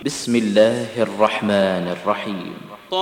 بسم الله الرحمن الرحيم.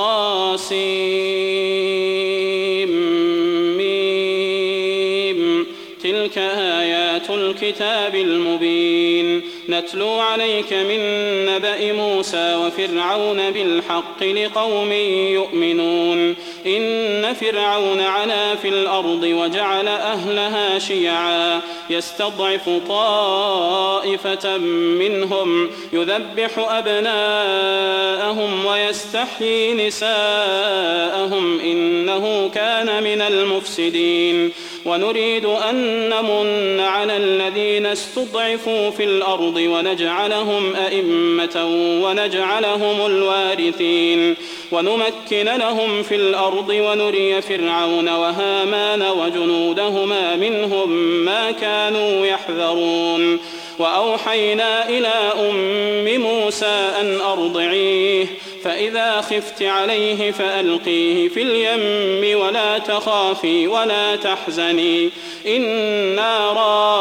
طاسيم. تلك آيات الكتاب المبين نتلو عليك من نبأ موسى وفرعون بالحق لقوم يؤمنون. إن فرعون علا في الأرض وجعل أهلها شيعا يستضعف طائفة منهم يذبح أبناءهم ويستحيي نساءهم إنه كان من المفسدين. ونريد أن نمن على الذين استضعفوا في الأرض ونجعلهم أئمة ونجعلهم الوارثين ونمكن لهم في الأرض ونري فرعون وهامان وجنودهما منهم ما كانوا يحذرون. وأوحينا إلى أم موسى أن أرضعيه فإذا خفت عليه فألقيه في اليم ولا تخافي ولا تحزني إنا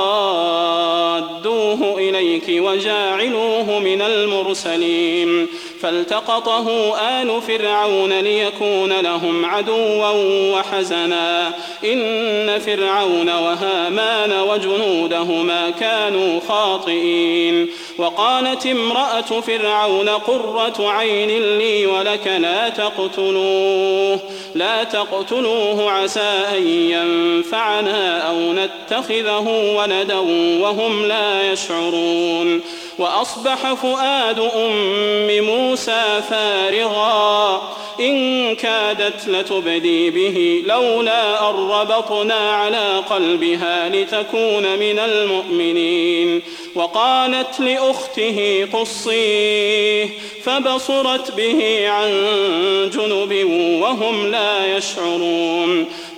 رادوه إليك وجاعلوه من المرسلين. فالتقطه آل فرعون ليكون لهم عدوا وحزنا إن فرعون وهامان وجنودهما كانوا خاطئين. وقالت امرأة فرعون قرة عين لي ولك لا تقتلوه عسى أن ينفعنا أو نتخذه ولدا وهم لا يشعرون. وأصبح فؤاد أم موسى فارغا إن كادت لتبدي به لولا أن ربطنا على قلبها لتكون من المؤمنين. وقالت لأخته قصيه فبصرت به عن جنب وهم لا يشعرون.